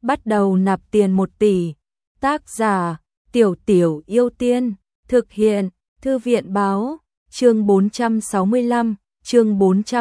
bắt đầu nạp tiền 1 tỷ. Tác giả: Tiểu Tiểu Yêu Tiên, thực hiện: Thư viện báo, chương 465, chương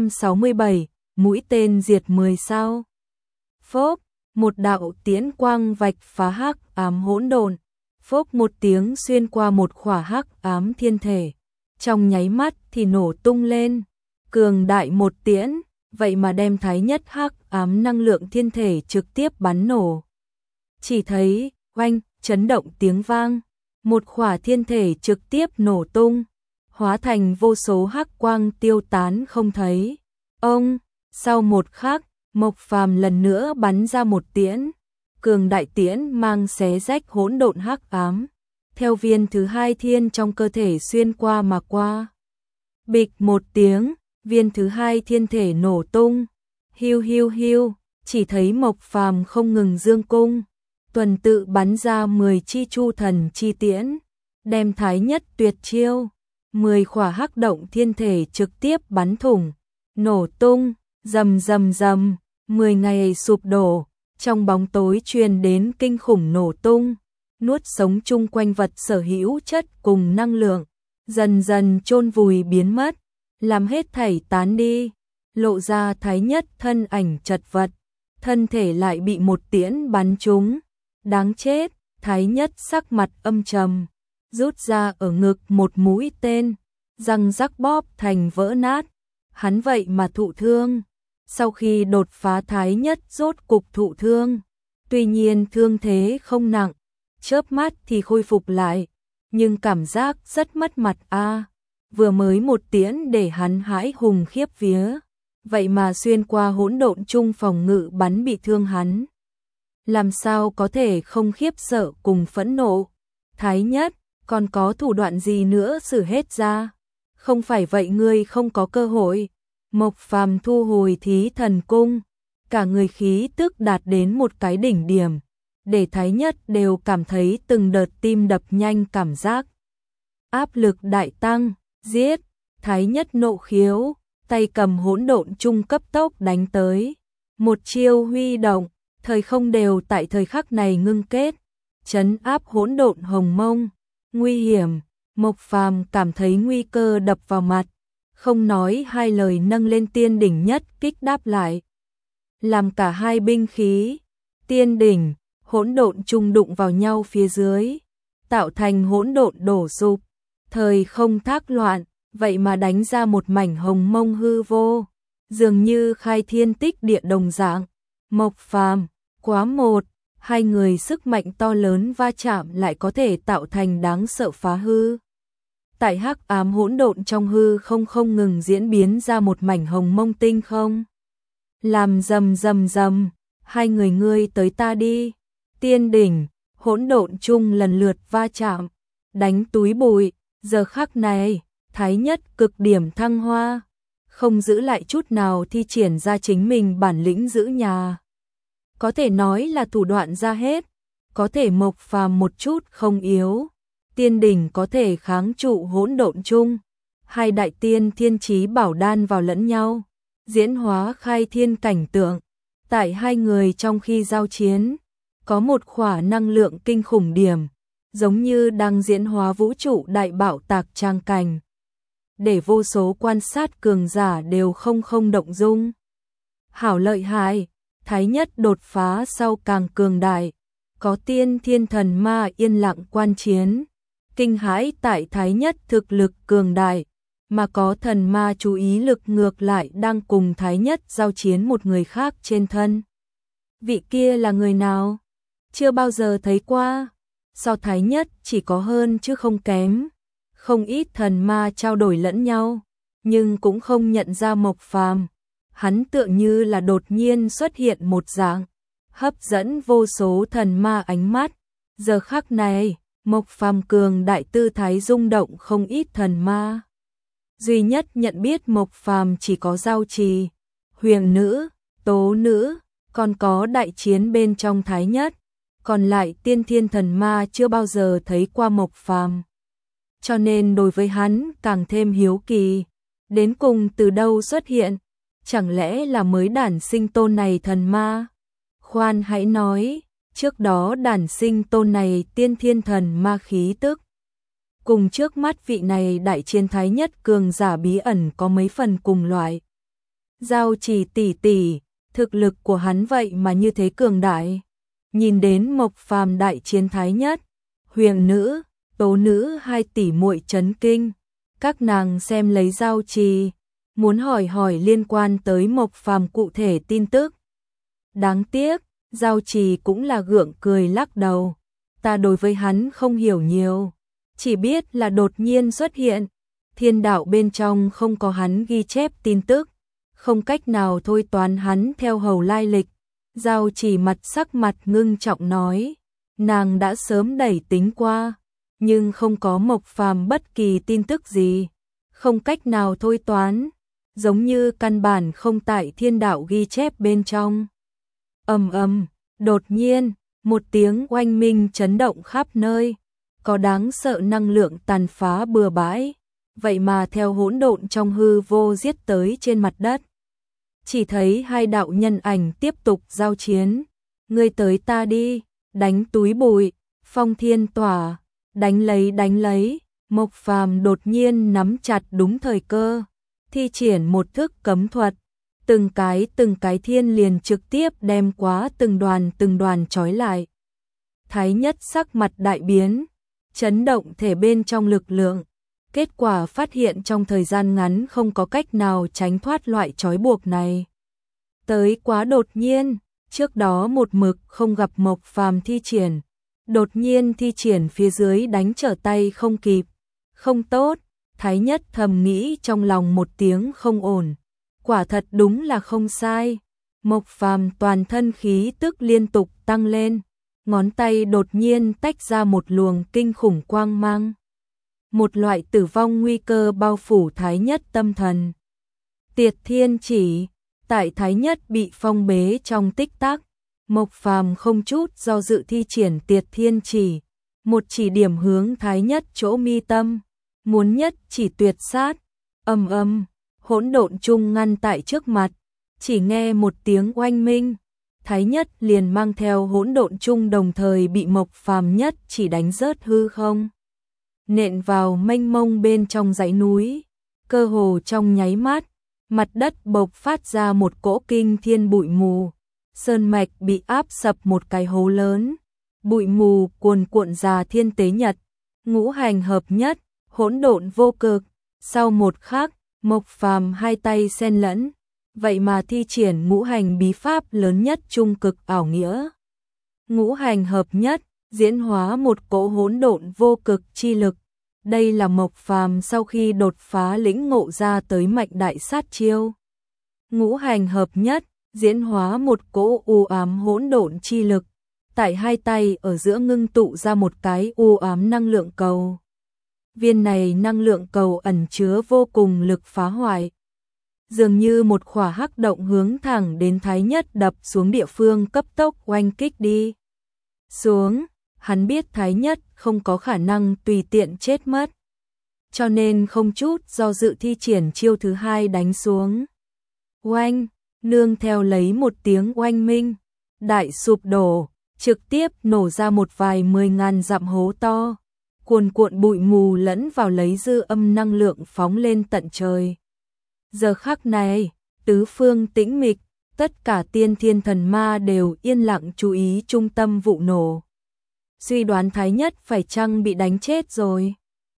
467, mũi tên diệt 10 sao. Phốc, một đạo tiễn quang vạch phá hắc ám hỗn độn, phốc một tiếng xuyên qua một khỏa hắc ám thiên thể, trong nháy mắt thì nổ tung lên, cường đại một tiễn, vậy mà đem thái nhất hắc ám năng lượng thiên thể trực tiếp bắn nổ. Chỉ thấy, oanh, chấn động tiếng vang, một khỏa thiên thể trực tiếp nổ tung, hóa thành vô số hắc quang tiêu tán không thấy. Ông, sau một khắc, Mộc Phàm lần nữa bắn ra một tiễn, cường đại tiễn mang xé rách hỗn độn hắc ám, theo viên thứ hai thiên trong cơ thể xuyên qua mà qua. Bịch một tiếng, viên thứ hai thiên thể nổ tung. Hiu hiu hiu, chỉ thấy Mộc Phàm không ngừng dương cung, tuần tự bắn ra 10 chi chu thần chi tiễn, đem thái nhất tuyệt chiêu, 10 khỏa hắc động thiên thể trực tiếp bắn thủng, nổ tung, rầm rầm rầm, 10 ngày sụp đổ, trong bóng tối truyền đến kinh khủng nổ tung, nuốt sống chung quanh vật sở hữu chất cùng năng lượng, dần dần chôn vùi biến mất, làm hết thảy tán đi, lộ ra thái nhất thân ảnh chật vật, thân thể lại bị một tiễn bắn trúng. Đáng chết, thái nhất sắc mặt âm trầm, rút ra ở ngực một mũi tên, răng rắc bóp thành vỡ nát, hắn vậy mà thụ thương. Sau khi đột phá thái nhất rốt cục thụ thương, tuy nhiên thương thế không nặng, chớp mắt thì khôi phục lại, nhưng cảm giác rất mất mặt a. Vừa mới một tiễn để hắn hãi hùng khiếp vía, vậy mà xuyên qua hỗn độn chung phòng ngự bắn bị thương hắn. Làm sao có thể không khiếp sợ cùng phẫn nộ? Thái nhất, còn có thủ đoạn gì nữa sử hết ra? Không phải vậy ngươi không có cơ hội. Mộc Phàm thu hồi thí thần cung, cả người khí tức đạt đến một cái đỉnh điểm, để thái nhất đều cảm thấy từng đợt tim đập nhanh cảm giác. Áp lực đại tăng, giết, thái nhất nộ khiếu, tay cầm hỗn độn chung cấp tốc đánh tới. Một chiêu huy động, thời không đều tại thời khắc này ngưng kết, trấn áp hỗn độn hồng mông. Nguy hiểm, Mộc Phàm cảm thấy nguy cơ đập vào mặt, không nói hai lời nâng lên tiên đỉnh nhất kích đáp lại. Làm cả hai binh khí, tiên đỉnh, hỗn độn chung đụng vào nhau phía dưới, tạo thành hỗn độn đổ sụp, thời không thác loạn, vậy mà đánh ra một mảnh hồng mông hư vô, dường như khai thiên tích địa đồng dạng. Mộc Phàm, quá một, hai người sức mạnh to lớn va chạm lại có thể tạo thành đáng sợ phá hư. Tại hắc ám hỗn độn trong hư không ngừng diễn biến ra một mảnh hồng mông tinh không. Làm rầm rầm rầm, hai người ngươi tới ta đi. Tiên đỉnh, hỗn độn chung lần lượt va chạm, đánh túi bụi. Giờ khắc này, thái nhất cực điểm thăng hoa, không giữ lại chút nào thi triển ra chính mình bản lĩnh giữ nhà. Có thể nói là thủ đoạn ra hết, có thể Mộc Phàm một chút không yếu. Tiên đỉnh có thể kháng trụ hỗn độn chung, hai đại tiên thiên chí bảo đan vào lẫn nhau, diễn hóa khai thiên cảnh tượng. Tại hai người trong khi giao chiến, có một khỏa năng lượng kinh khủng điểm, giống như đang diễn hóa vũ trụ đại bạo tạc trang cảnh, để vô số quan sát cường giả đều không động dung. Hảo lợi hại, thái nhất đột phá sau càng cường đại, có tiên thiên thần ma yên lặng quan chiến, kinh hãi tại thái nhất thực lực cường đại, mà có thần ma chú ý lực ngược lại đang cùng thái nhất giao chiến một người khác trên thân. Vị kia là người nào? Chưa bao giờ thấy qua. So thái nhất chỉ có hơn chứ không kém. Không ít thần ma trao đổi lẫn nhau, nhưng cũng không nhận ra Mộc Phàm. Hắn tựa như là đột nhiên xuất hiện một dạng, hấp dẫn vô số thần ma ánh mắt. Giờ khắc này, Mộc Phàm cường đại tư thái rung động không ít thần ma. Duy nhất nhận biết Mộc Phàm chỉ có Giao Trì, Huyền Nữ, Tố Nữ, còn có đại chiến bên trong thái nhất. Còn lại tiên thiên thần ma chưa bao giờ thấy qua Mộc Phàm, cho nên đối với hắn càng thêm hiếu kỳ. Đến cùng từ đâu xuất hiện? Chẳng lẽ là mới đản sinh tôn này thần ma? Khoan hãy nói, trước đó đản sinh tôn này tiên thiên thần ma khí tức. Cùng trước mắt vị này đại chiến thái nhất cường giả bí ẩn có mấy phần cùng loại. Giao Trì tỷ tỷ, thực lực của hắn vậy mà như thế cường đại. Nhìn đến Mộc Phàm đại chiến thái nhất, Huyền nữ, Tố nữ hai tỷ muội chấn kinh. Các nàng xem lấy Giao Trì, muốn hỏi liên quan tới Mộc Phàm cụ thể tin tức. Đáng tiếc, Giao Trì cũng là gượng cười lắc đầu. Ta đối với hắn không hiểu nhiều, chỉ biết là đột nhiên xuất hiện. Thiên đạo bên trong không có hắn ghi chép tin tức, không cách nào thôi toán hắn theo hầu lai lịch. Giao Trì sắc mặt ngưng trọng nói, nàng đã sớm đẩy tính qua, nhưng không có Mộc Phàm bất kỳ tin tức gì, không cách nào thôi toán, giống như căn bản không tại thiên đạo ghi chép bên trong. Đột nhiên, một tiếng oanh minh chấn động khắp nơi, có đáng sợ năng lượng tàn phá bừa bãi, vậy mà theo hỗn độn trong hư vô giết tới trên mặt đất. Chỉ thấy hai đạo nhân ảnh tiếp tục giao chiến, ngươi tới ta đi, đánh túi bụi, phong thiên tỏa, đánh lấy, Mộc Phàm đột nhiên nắm chặt đúng thời cơ, thi triển một thức cấm thuật, từng cái thiên liền trực tiếp đem quá từng đoàn trói lại. Thái nhất sắc mặt đại biến, chấn động thể bên trong lực lượng, kết quả phát hiện trong thời gian ngắn không có cách nào tránh thoát loại trói buộc này. Tới quá đột nhiên, trước đó một mực không gặp Mộc Phàm thi triển, đột nhiên thi triển phía dưới đánh trở tay không kịp. Không tốt, Thái nhất thầm nghĩ trong lòng một tiếng không ổn. Quả thật đúng là không sai. Mộc Phàm toàn thân khí tức liên tục tăng lên, ngón tay đột nhiên tách ra một luồng kinh khủng quang mang. Một loại tử vong nguy cơ bao phủ Thái nhất tâm thần. Tiệt thiên chỉ, tại Thái nhất bị phong bế trong tích tắc, Mộc Phàm không chút do dự thi triển tiệt thiên chỉ, một chỉ điểm hướng Thái nhất chỗ mi tâm, muốn nhất chỉ tuyệt sát. Hỗn độn chung ngăn tại trước mặt, chỉ nghe một tiếng oanh minh, Thái nhất liền mang theo hỗn độn chung đồng thời bị Mộc Phàm nhất chỉ đánh rớt hư không, nện vào mênh mông bên trong dãy núi, cơ hồ trong nháy mắt, mặt đất bộc phát ra một cỗ kinh thiên bụi mù, sơn mạch bị áp sập một cái hố lớn, bụi mù cuồn cuộn ra thiên tế nhật, ngũ hành hợp nhất, hỗn độn vô cực. Sau một khắc, Mộc Phàm hai tay xen lẫn, vậy mà thi triển ngũ hành bí pháp lớn nhất trung cực ảo nghĩa. Ngũ hành hợp nhất, diễn hóa một cỗ hỗn độn vô cực chi lực. Đây là Mộc Phàm sau khi đột phá lĩnh ngộ ra tới mạnh đại sát chiêu. Ngũ hành hợp nhất, diễn hóa một cỗ u ám hỗn độn chi lực, tại hai tay ở giữa ngưng tụ ra một cái u ám năng lượng cầu. Viên này năng lượng cầu ẩn chứa vô cùng lực phá hoại, dường như một khỏa hắc động hướng thẳng đến Thái nhất đập xuống địa phương cấp tốc oanh kích đi xuống. Hắn biết Thái nhất không có khả năng tùy tiện chết mất, cho nên không chút do dự thi triển chiêu thứ hai đánh xuống. Oanh, nương theo lấy một tiếng oanh minh, đại sụp đổ, trực tiếp nổ ra một vài 10.000 dặm hố to, cuồn cuộn bụi mù lẫn vào lấy dư âm năng lượng phóng lên tận trời. Giờ khắc này, tứ phương tĩnh mịch, tất cả tiên thiên thần ma đều yên lặng chú ý trung tâm vụ nổ. Suy đoán Thái nhất phải chăng bị đánh chết rồi.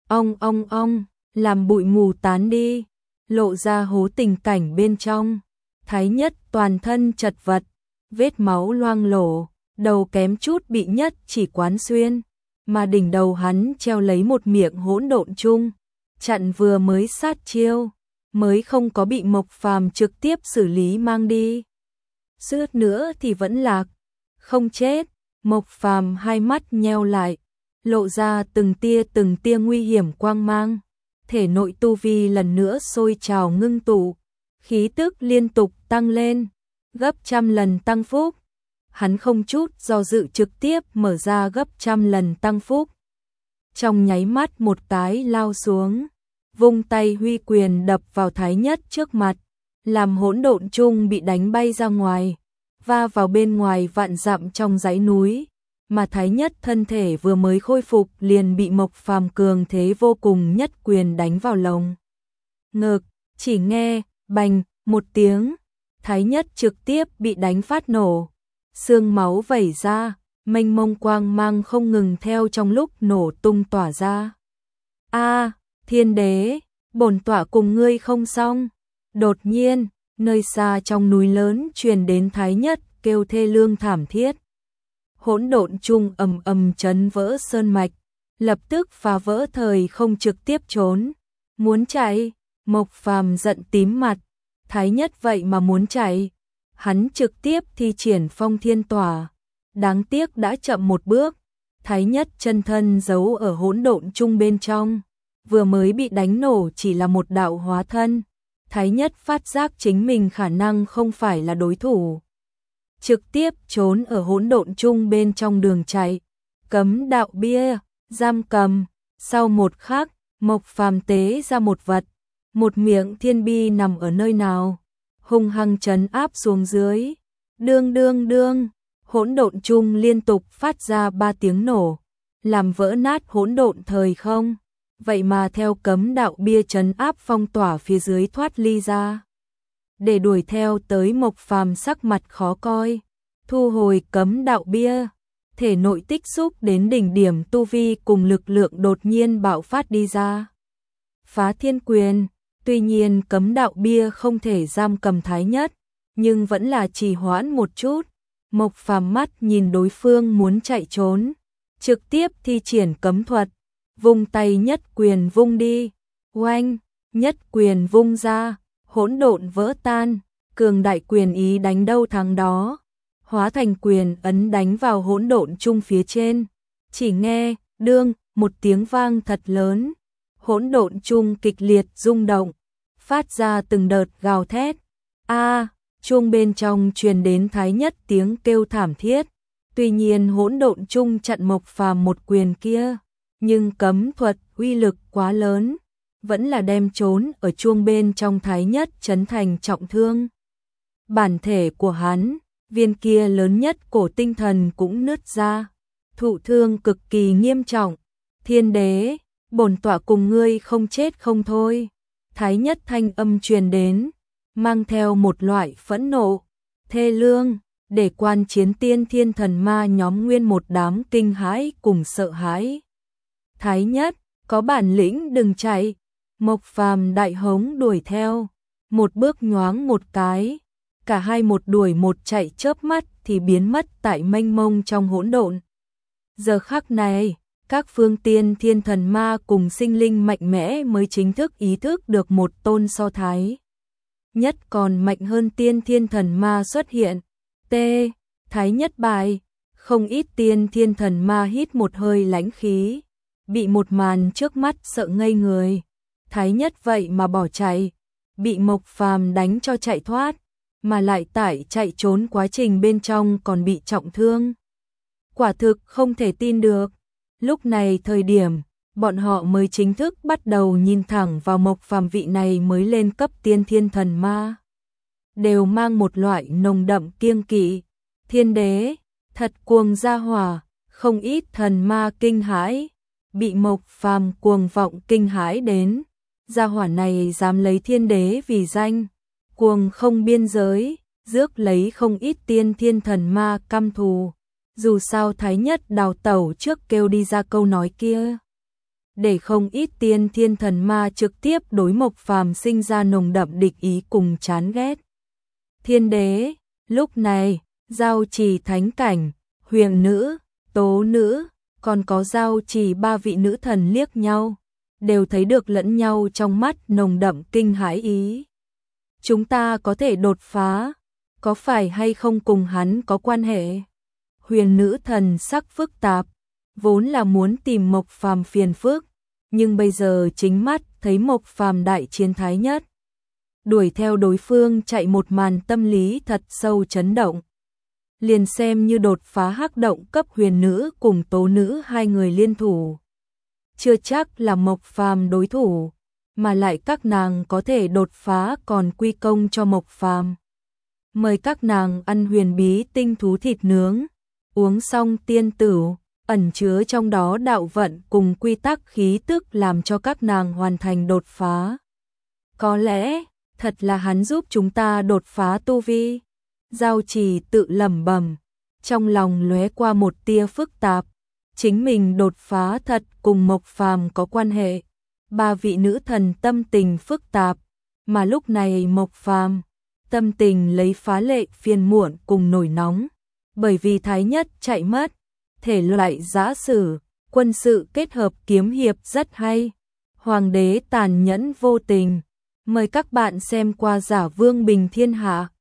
Ong, làm bụi mù tán đi, lộ ra hố tình cảnh bên trong. Thái nhất toàn thân chật vật, vết máu loang lổ, đầu kém chút bị nhất chỉ quán xuyên, mà đỉnh đầu hắn treo lấy một miệng hỗn độn chung, chặn vừa mới sát chiêu, mới không có bị Mộc Phàm trực tiếp xử lý mang đi. Suýt nữa thì vẫn lạc, không chết. Mộc Phàm hai mắt nheo lại, lộ ra từng tia nguy hiểm quang mang, thể nội tu vi lần nữa sôi trào ngưng tụ, khí tức liên tục tăng lên, gấp trăm lần tăng phúc. Hắn không chút do dự trực tiếp mở ra gấp trăm lần tăng phúc. Trong nháy mắt một cái lao xuống, vung tay huy quyền đập vào Thái nhất trước mặt, làm hỗn độn chung bị đánh bay ra ngoài, va vào bên ngoài vạn dặm trong dãy núi, mà Thái Nhất thân thể vừa mới khôi phục liền bị Mộc Phàm cường thế vô cùng nhất quyền đánh vào lồng ngực, chỉ nghe bành một tiếng, Thái Nhất trực tiếp bị đánh phát nổ, xương máu vẩy ra, mênh mông quang mang không ngừng theo trong lúc nổ tung tỏa ra. A, Thiên Đế, bổn tọa cùng ngươi không xong. Đột nhiên, nơi xa trong núi lớn truyền đến Thái Nhất kêu thê lương thảm thiết. Hỗn độn chung ầm ầm chấn vỡ sơn mạch, lập tức phá vỡ thời không trực tiếp trốn. Muốn chạy, Mộc Phàm giận tím mặt, Thái Nhất vậy mà muốn chạy. Hắn trực tiếp thi triển Phong Thiên Tỏa, đáng tiếc đã chậm một bước. Thái Nhất chân thân giấu ở hỗn độn chung bên trong, vừa mới bị đánh nổ chỉ là một đạo hóa thân. Thái Nhất phát giác chính mình khả năng không phải là đối thủ, trực tiếp trốn ở hỗn độn chung bên trong đường chạy. Cấm đạo bia, giam cầm. Sau một khắc, Mộc Phàm tế ra một vật, một miệng thiên bi nằm ở nơi nào, hung hăng trấn áp xuống dưới. Đương đương đương, hỗn độn chung liên tục phát ra 3 tiếng nổ, làm vỡ nát hỗn độn thời không. Vậy mà theo cấm đạo bia trấn áp phong tỏa phía dưới thoát ly ra. Để đuổi theo tới, Mộc Phàm sắc mặt khó coi, thu hồi cấm đạo bia, thể nội tích xúc đến đỉnh điểm tu vi cùng lực lượng đột nhiên bạo phát đi ra. Phá thiên quyền, tuy nhiên cấm đạo bia không thể giam cầm Thái Nhất, nhưng vẫn là trì hoãn một chút. Mộc Phàm mắt nhìn đối phương muốn chạy trốn, trực tiếp thi triển cấm thuật, vung tay nhất quyền vung đi. Oanh, nhất quyền vung ra, hỗn độn vỡ tan, cường đại quyền ý đánh đâu thắng đó, hóa thành quyền ấn đánh vào hỗn độn chung phía trên. Chỉ nghe đương một tiếng vang thật lớn, hỗn độn chung kịch liệt rung động, phát ra từng đợt gào thét. A, chuông bên trong truyền đến Thái Nhất tiếng kêu thảm thiết. Tuy nhiên hỗn độn chung chặn Mộc Phàm một quyền kia, nhưng cấm thuật uy lực quá lớn, vẫn là đem trốn ở chuông bên trong Thái Nhất chấn thành trọng thương. Bản thể của hắn, viên kia lớn nhất cổ tinh thần cũng nứt ra, thụ thương cực kỳ nghiêm trọng. Thiên Đế, bổn tọa cùng ngươi không chết không thôi. Thái Nhất thanh âm truyền đến, mang theo một loại phẫn nộ, thê lương, để quan chiến tiên thiên thần ma nhóm nguyên một đám kinh hãi cùng sợ hãi. Thái Nhất, có bản lĩnh đừng chạy. Mộc Phàm đại hống đuổi theo, một bước nhoáng một cái, cả hai một đuổi một chạy chớp mắt thì biến mất tại mênh mông trong hỗn độn. Giờ khắc này, các phương tiên thiên thần ma cùng sinh linh mạnh mẽ mới chính thức ý thức được một tôn so Thái Nhất còn mạnh hơn tiên thiên thần ma xuất hiện. T. Thái Nhất bại, không ít tiên thiên thần ma hít một hơi lãnh khí, bị một màn trước mắt sợ ngây người. Thái Nhất vậy mà bỏ chạy, bị Mộc Phàm đánh cho chạy thoát, mà lại tại chạy trốn quá trình bên trong còn bị trọng thương. Quả thực không thể tin được. Lúc này thời điểm, bọn họ mới chính thức bắt đầu nhìn thẳng vào Mộc Phàm vị này mới lên cấp tiên thiên thần ma. Đều mang một loại nồng đậm kiêng kỵ. Thiên Đế, thật cuồng gia hỏa, không ít thần ma kinh hãi, bị Mộc Phàm cuồng vọng kinh hãi đến. Gia hỏa này dám lấy Thiên Đế vì danh, cuồng không biên giới, rước lấy không ít tiên thiên thần ma căm thù. Dù sao Thái Nhất đào tẩu trước kêu đi ra câu nói kia, để không ít tiên thiên thần ma trực tiếp đối Mộc Phàm sinh ra nồng đậm địch ý cùng chán ghét. Thiên Đế, lúc này, Giao Trì thánh cảnh, Huyền nữ, Tố nữ, còn có Giao Trì 3 vị nữ thần liếc nhau, đều thấy được lẫn nhau trong mắt nồng đậm kinh hãi ý. Chúng ta có thể đột phá, có phải hay không cùng hắn có quan hệ? Huyền nữ thần sắc phức tạp, vốn là muốn tìm Mộc Phàm phiền phức, nhưng bây giờ chính mắt thấy Mộc Phàm đại chiến Thái Nhất, đuổi theo đối phương chạy một màn, tâm lý thật sâu chấn động. Liền xem như đột phá hắc động cấp, huyền nữ cùng tố nữ hai người liên thủ, chưa chắc là Mộc Phàm đối thủ, mà lại các nàng có thể đột phá còn quy công cho Mộc Phàm. Mời các nàng ăn huyền bí tinh thú thịt nướng. Uống xong tiên tử, ẩn chứa trong đó đạo vận cùng quy tắc khí tức làm cho các nàng hoàn thành đột phá. Có lẽ, thật là hắn giúp chúng ta đột phá tu vi. Giao Trì tự lẩm bẩm, trong lòng lóe qua một tia phức tạp. Chính mình đột phá thật cùng Mộc Phàm có quan hệ. Ba vị nữ thần tâm tình phức tạp, mà lúc này Mộc Phàm tâm tình lấy phá lệ phiền muộn cùng nổi nóng, bởi vì Thái Nhất chạy mất. Thể loại giã sử, quân sự kết hợp kiếm hiệp rất hay. Hoàng đế tàn nhẫn vô tình. Mời các bạn xem qua Giả Vương Bình Thiên Hạ.